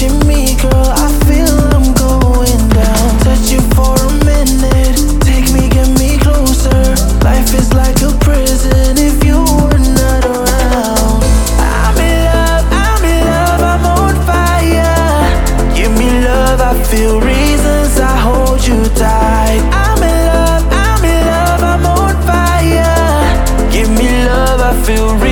touching me, girl, I feel I'm going down. Touch you for a minute, take me, get me closer. Life is like a prison if you were not around. I'm in love, I'm on fire. Give me love, I feel reasons, I hold you tight. I'm in love, I'm on fire. Give me love, I feel reasons.